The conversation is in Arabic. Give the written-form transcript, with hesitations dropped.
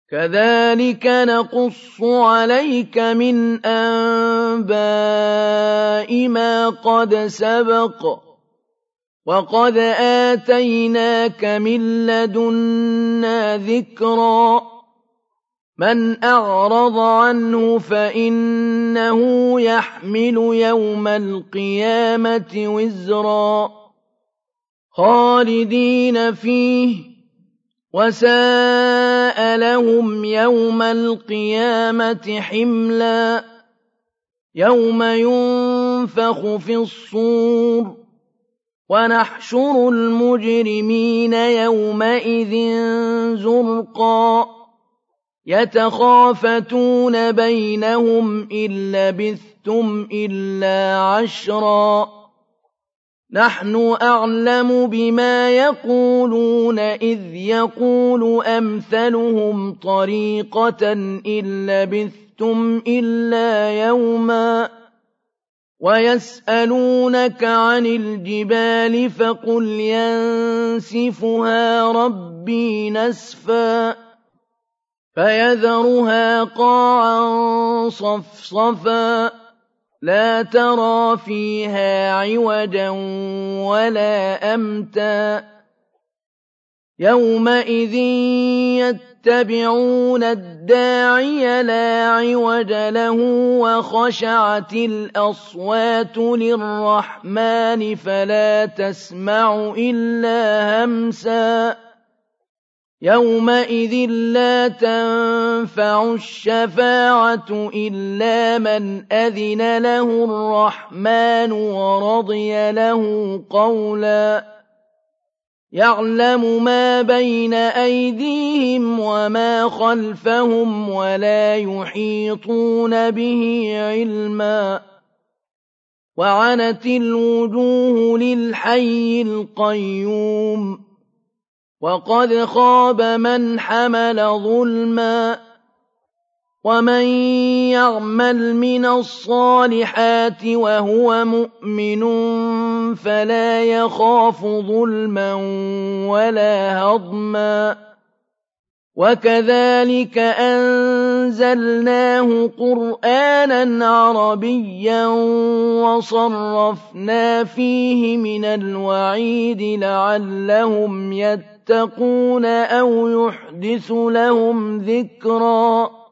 كذلك نقص عليك من أنباء ما قد سبق وقد آتيناك من لدنا ذكرا من أعرض عنه فإنه يحمل يوم القيامة وزرا خالدين فيه وساء لهم يوم القيامة حملا يوم ينفخ في الصور ونحشر المجرمين يومئذ زرقا يتخافتون بينهم إن لبثتم إلا عشرا نحن أعلم بما يقولون إذ يقول أمثلهم طريقة إن لبثتم إلا يوما ويسألونك عن الجبال فقل ينسفها ربي نسفا فيذرها قاعا صفصفا لا ترى فيها عوجا ولا أمتا يومئذ يتبعون الداعي لا عوج له وخشعت الأصوات للرحمن فلا تسمع إلا همسا يومئذ لا تنفع الشفاعة إلا من أذن له الرحمن ورضي له قولا يعلم ما بين أيديهم وما خلفهم ولا يحيطون به علما وعنت الوجوه للحي القيوم وقد خاب من حمل ظلما ومن يعمل من الصالحات وهو مؤمن فلا يخاف ظلما ولا هضما وكذلك أنزلناه قرآنا عربيا وصرفنا فيه من الوعيد لعلهم يتقون أو يحدث لهم ذكرا